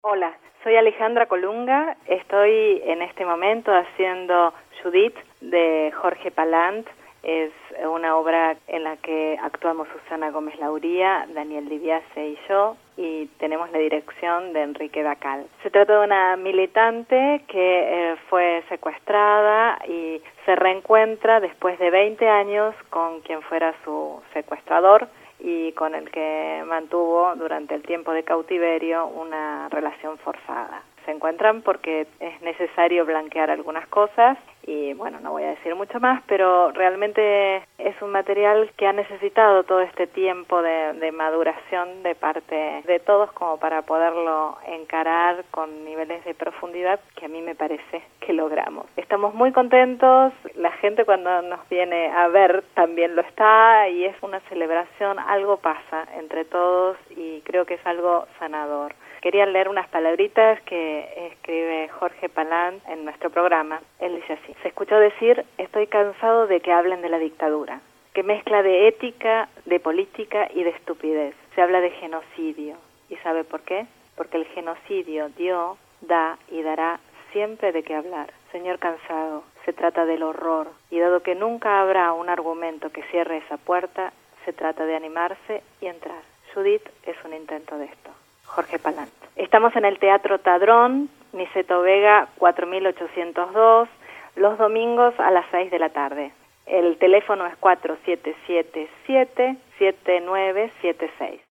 Hola, soy Alejandra Colunga, estoy en este momento haciendo Judith de Jorge Palant. Es una obra en la que actuamos Susana Gómez Lauría, Daniel Dibiase y yo, y tenemos la dirección de Enrique Dacal. Se trata de una militante que fue secuestrada y se reencuentra después de 20 años con quien fuera su secuestrador y con el que mantuvo durante el tiempo de cautiverio una relación forzada. Se encuentran porque es necesario blanquear algunas cosas y bueno, no voy a decir mucho más, pero realmente es un material que ha necesitado todo este tiempo de maduración de parte de todos como para poderlo encarar con niveles de profundidad que a mí me parece que logramos. Estamos muy contentos, la gente cuando nos viene a ver también lo está y es una celebración, algo pasa entre todos y creo que es algo sanador. Quería leer unas palabritas que escribe Jorge Palant en nuestro programa. Él dice así: se escuchó decir, estoy cansado de que hablen de la dictadura, que mezcla de ética, de política y de estupidez. Se habla de genocidio. ¿Y sabe por qué? Porque el genocidio dio, da y dará siempre de qué hablar. Señor Cansado, se trata del horror, y dado que nunca habrá un argumento que cierre esa puerta, se trata de animarse y entrar. Judith es un intento de esto. Jorge Palant. Estamos en el Teatro Tadrón, Niceto Vega 4802, los domingos a las 6 de la tarde. El teléfono es 4777-7976.